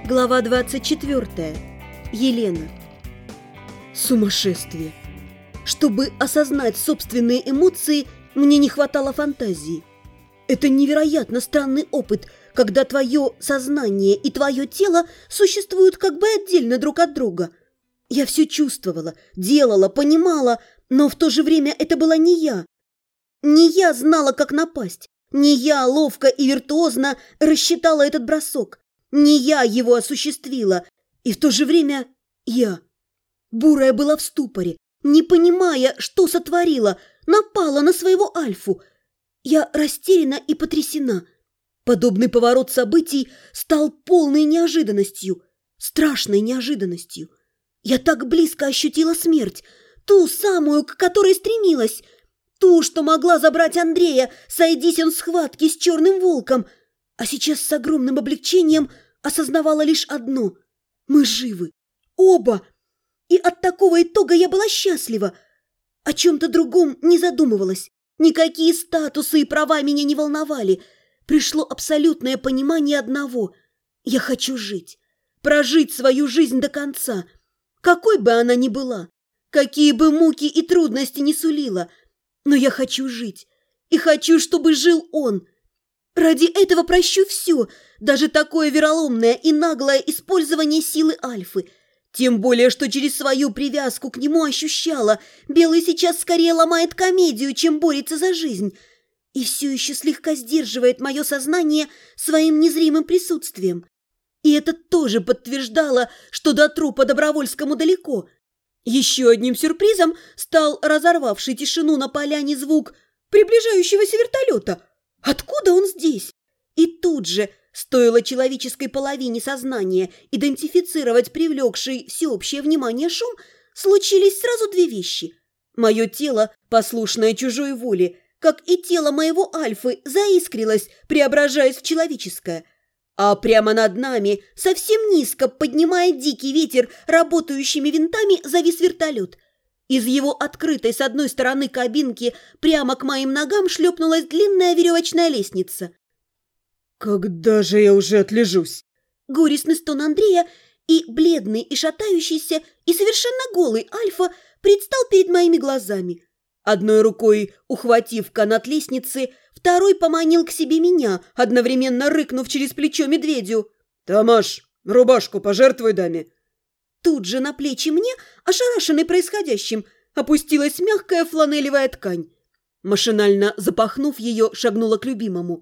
Глава 24. Елена. Сумасшествие. Чтобы осознать собственные эмоции, мне не хватало фантазии. Это невероятно странный опыт, когда твое сознание и твое тело существуют как бы отдельно друг от друга. Я все чувствовала, делала, понимала, но в то же время это была не я. Не я знала, как напасть. Не я ловко и виртуозно рассчитала этот бросок. Не я его осуществила. И в то же время я. Бурая была в ступоре, не понимая, что сотворила, напала на своего Альфу. Я растеряна и потрясена. Подобный поворот событий стал полной неожиданностью, страшной неожиданностью. Я так близко ощутила смерть, ту самую, к которой стремилась, ту, что могла забрать Андрея, сойдись он в схватке с черным волком. А сейчас с огромным облегчением осознавала лишь одно – мы живы, оба. И от такого итога я была счастлива. О чем-то другом не задумывалась. Никакие статусы и права меня не волновали. Пришло абсолютное понимание одного – я хочу жить, прожить свою жизнь до конца, какой бы она ни была, какие бы муки и трудности ни сулила. Но я хочу жить, и хочу, чтобы жил он. Ради этого прощу все, даже такое вероломное и наглое использование силы Альфы. Тем более, что через свою привязку к нему ощущала, Белый сейчас скорее ломает комедию, чем борется за жизнь. И все еще слегка сдерживает мое сознание своим незримым присутствием. И это тоже подтверждало, что до трупа Добровольскому далеко. Еще одним сюрпризом стал разорвавший тишину на поляне звук приближающегося вертолета. Откуда он здесь? И тут же, стоило человеческой половине сознания идентифицировать привлекший всеобщее внимание шум, случились сразу две вещи. Мое тело, послушное чужой воле, как и тело моего Альфы, заискрилось, преображаясь в человеческое. А прямо над нами, совсем низко, поднимая дикий ветер работающими винтами, завис вертолет. Из его открытой с одной стороны кабинки прямо к моим ногам шлепнулась длинная веревочная лестница. «Когда же я уже отлежусь?» Горестный стон Андрея, и бледный, и шатающийся, и совершенно голый Альфа предстал перед моими глазами. Одной рукой ухватив канат лестницы, второй поманил к себе меня, одновременно рыкнув через плечо медведю. «Тамаш, рубашку пожертвуй даме». Тут же на плечи мне, ошарашенной происходящим, опустилась мягкая фланелевая ткань. Машинально запахнув ее, шагнула к любимому.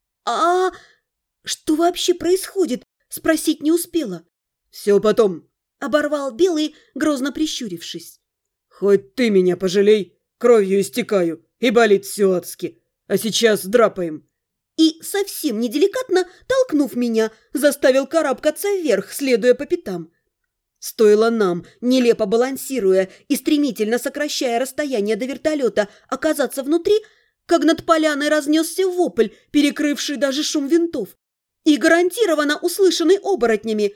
«А что вообще происходит?» Спросить не успела. «Все потом», — оборвал Белый, грозно прищурившись. «Хоть ты меня пожалей, кровью истекаю, и болит все адски. А сейчас драпаем». И, совсем неделикатно, толкнув меня, заставил карабкаться вверх, следуя по пятам. Стоило нам, нелепо балансируя и стремительно сокращая расстояние до вертолета, оказаться внутри, как над поляной разнесся вопль, перекрывший даже шум винтов, и гарантированно услышанный оборотнями.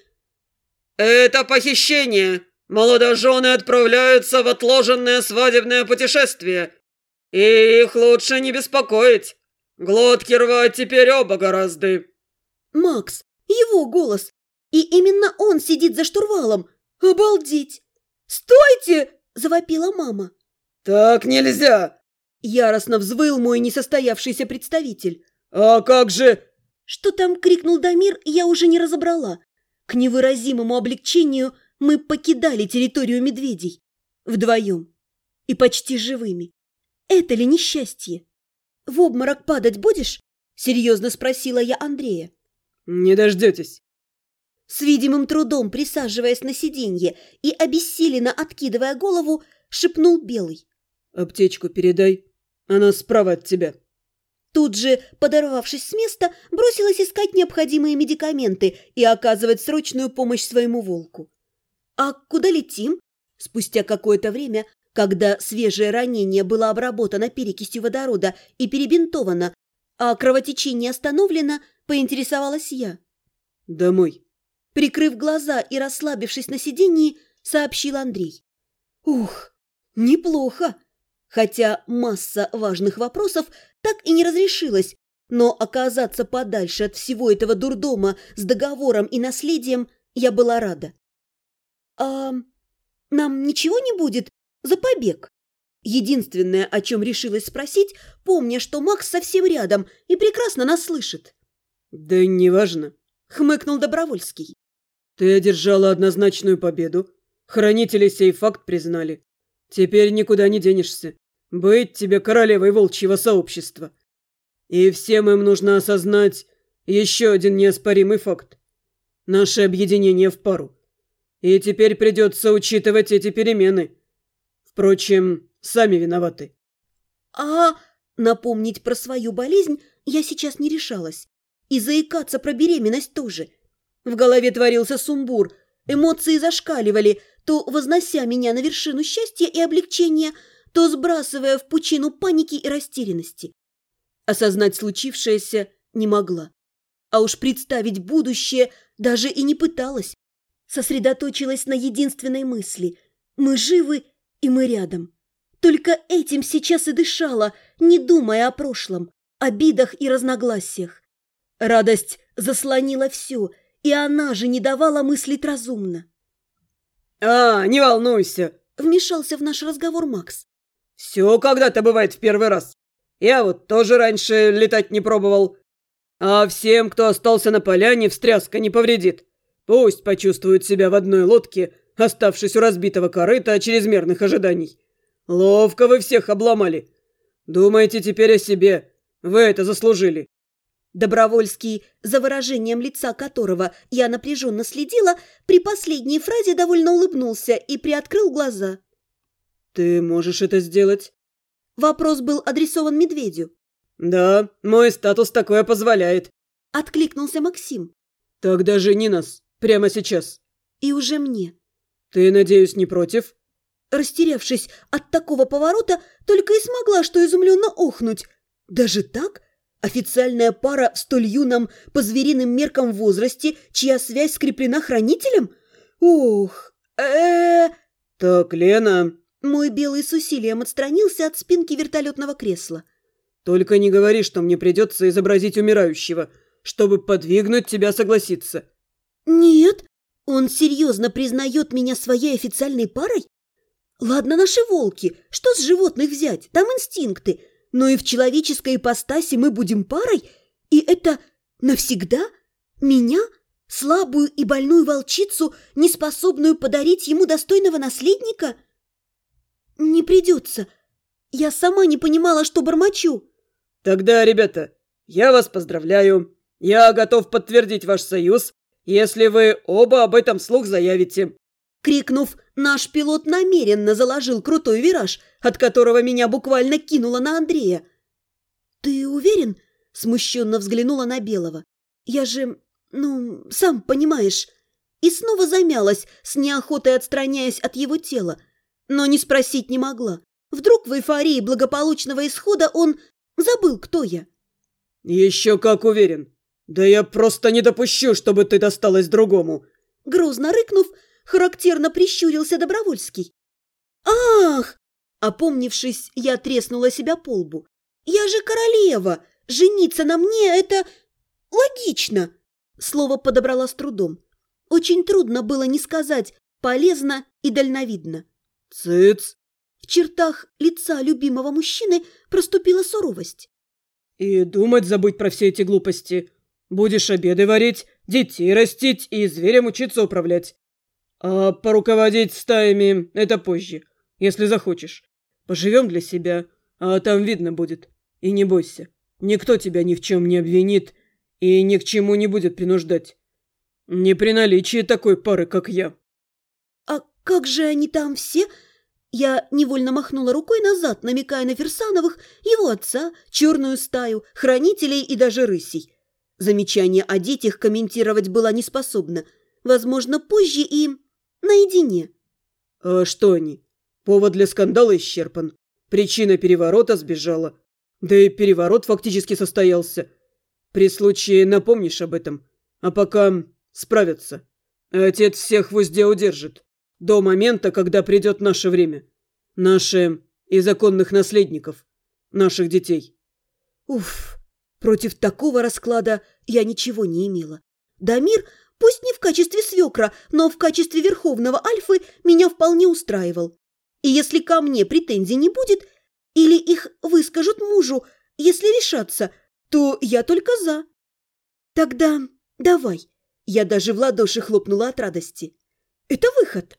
«Это похищение! Молодожены отправляются в отложенное свадебное путешествие, и их лучше не беспокоить. Глотки рвать теперь оба гораздо». Макс, его голос, и именно он сидит за штурвалом. Обалдеть! «Стойте!» – завопила мама. «Так нельзя!» – яростно взвыл мой несостоявшийся представитель. «А как же...» Что там крикнул Дамир, я уже не разобрала. К невыразимому облегчению мы покидали территорию медведей. Вдвоем. И почти живыми. Это ли несчастье? «В обморок падать будешь?» – серьезно спросила я Андрея. «Не дождетесь». С видимым трудом присаживаясь на сиденье и обессиленно откидывая голову, шепнул Белый. «Аптечку передай, она справа от тебя». Тут же, подорвавшись с места, бросилась искать необходимые медикаменты и оказывать срочную помощь своему волку. «А куда летим?» Спустя какое-то время, когда свежее ранение было обработано перекисью водорода и перебинтовано, а кровотечение остановлено, поинтересовалась я. «Домой». Прикрыв глаза и расслабившись на сиденье, сообщил Андрей. «Ух, неплохо!» Хотя масса важных вопросов так и не разрешилась, Но оказаться подальше от всего этого дурдома с договором и наследием я была рада. «А нам ничего не будет за побег?» Единственное, о чем решилась спросить, помня, что Макс совсем рядом и прекрасно нас слышит. «Да неважно», — хмыкнул Добровольский. «Ты одержала однозначную победу. Хранители сей факт признали. Теперь никуда не денешься. Быть тебе королевой волчьего сообщества. И всем им нужно осознать еще один неоспоримый факт. Наше объединение в пару. И теперь придется учитывать эти перемены. Впрочем, сами виноваты». А напомнить про свою болезнь я сейчас не решалась. И заикаться про беременность тоже. В голове творился сумбур. Эмоции зашкаливали, то вознося меня на вершину счастья и облегчения, то сбрасывая в пучину паники и растерянности. Осознать случившееся не могла. А уж представить будущее даже и не пыталась. Сосредоточилась на единственной мысли. Мы живы, и мы рядом. Только этим сейчас и дышала, не думая о прошлом, обидах и разногласиях. Радость заслонила все, и она же не давала мыслить разумно. «Не волнуйся», — вмешался в наш разговор Макс. «Все когда-то бывает в первый раз. Я вот тоже раньше летать не пробовал. А всем, кто остался на поляне, встряска не повредит. Пусть почувствуют себя в одной лодке, оставшись у разбитого корыта от чрезмерных ожиданий. Ловко вы всех обломали. Думаете теперь о себе. Вы это заслужили». Добровольский, за выражением лица которого я напряженно следила, при последней фразе довольно улыбнулся и приоткрыл глаза. «Ты можешь это сделать?» Вопрос был адресован медведю. «Да, мой статус такое позволяет», — откликнулся Максим. «Тогда жени нас прямо сейчас». И уже мне. «Ты, надеюсь, не против?» Растерявшись от такого поворота, только и смогла что изумленно охнуть. Даже так? Официальная пара в столь юном, по звериным меркам возрасте, чья связь скреплена хранителем? Ух, Так, Лена... Мой белый с усилием отстранился от спинки вертолетного кресла. «Только не говори, что мне придется изобразить умирающего, чтобы подвигнуть тебя согласиться». «Нет, он серьезно признает меня своей официальной парой? Ладно, наши волки, что с животных взять, там инстинкты, но и в человеческой ипостаси мы будем парой, и это навсегда? Меня, слабую и больную волчицу, неспособную подарить ему достойного наследника? Не придется. Я сама не понимала, что бормочу». «Тогда, ребята, я вас поздравляю. Я готов подтвердить ваш союз, если вы оба об этом вслух заявите». Крикнув, наш пилот намеренно заложил крутой вираж, от которого меня буквально кинуло на Андрея. «Ты уверен?» – смущенно взглянула на Белого. «Я же, сам понимаешь». И снова замялась, с неохотой отстраняясь от его тела. Но не спросить не могла. Вдруг в эйфории благополучного исхода он забыл, кто я. «Еще как уверен. Да я просто не допущу, чтобы ты досталась другому». Грозно рыкнув, характерно прищурился Добровольский. «Ах!» Опомнившись, я треснула себя по лбу. «Я же королева! Жениться на мне – это логично!» Слово подобрала с трудом. Очень трудно было не сказать полезно и дальновидно. «Цыц!» В чертах лица любимого мужчины проступила суровость. «И думать забудь про все эти глупости. Будешь обеды варить, детей растить и зверем учиться управлять. А поруководить стаями – это позже, если захочешь. Поживем для себя, а там видно будет. И не бойся, никто тебя ни в чем не обвинит и ни к чему не будет принуждать. Не при наличии такой пары, как я». «А как же они там все?» Я невольно махнула рукой назад, намекая на Фирсановых, его отца, черную стаю, хранителей и даже рысей. Замечание о детях комментировать была не способна. Возможно, позже и наедине. «А что они? Повод для скандала исчерпан. Причина переворота сбежала. Да и переворот фактически состоялся. При случае напомнишь об этом. А пока справятся. Отец всех в узде удержит. До момента, когда придет наше время. Наше и законных наследников. Наших детей». Уф, Против такого расклада я ничего не имела. Дамир, пусть не в качестве свекра, но в качестве верховного альфы, меня вполне устраивал. И если ко мне претензий не будет, или их выскажут мужу, если решатся, то я только за. Тогда давай. Я даже в ладоши хлопнула от радости. Это выход.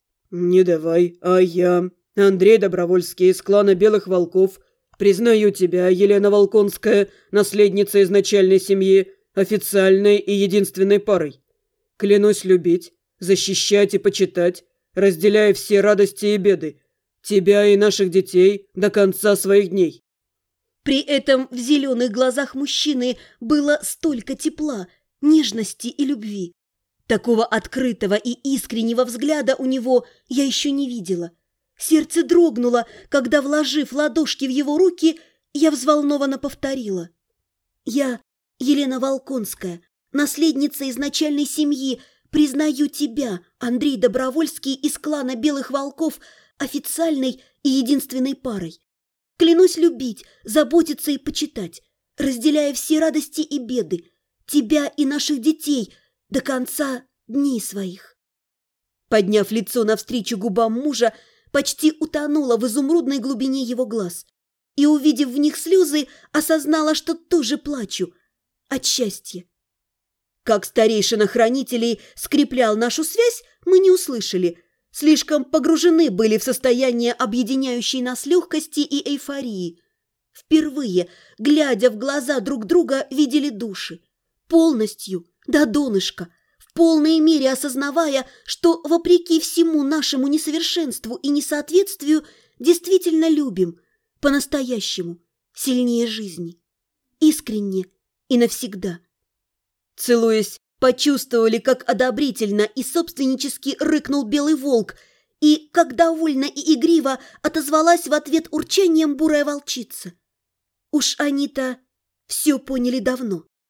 Не давай, а я, Андрей Добровольский из клана Белых Волков, признаю тебя, Елена Волконская, наследница изначальной семьи, официальной и единственной парой. Клянусь любить, защищать и почитать, разделяя все радости и беды, тебя и наших детей до конца своих дней. При этом в зеленых глазах мужчины было столько тепла, нежности и любви. Такого открытого и искреннего взгляда у него я еще не видела. Сердце дрогнуло, когда, вложив ладошки в его руки, я взволнованно повторила. «Я, Елена Волконская, наследница изначальной семьи, признаю тебя, Андрей Добровольский из клана Белых Волков, официальной и единственной парой. Клянусь любить, заботиться и почитать, разделяя все радости и беды, тебя и наших детей до конца дней своих». Подняв лицо навстречу губам мужа, почти утонула в изумрудной глубине его глаз и, увидев в них слезы, осознала, что тоже плачу от счастья. Как старейшина хранителей скреплял нашу связь, мы не услышали. Слишком погружены были в состояние объединяющей нас легкости и эйфории. Впервые, глядя в глаза друг друга, видели души. Полностью, до донышка, в полной мере осознавая, что, вопреки всему нашему несовершенству и несоответствию, действительно любим, по-настоящему, сильнее жизни, искренне и навсегда. Целуясь, почувствовали, как одобрительно и собственнически рыкнул белый волк, и как довольно и игриво отозвалась в ответ урчанием бурая волчица. Уж они-то все поняли давно.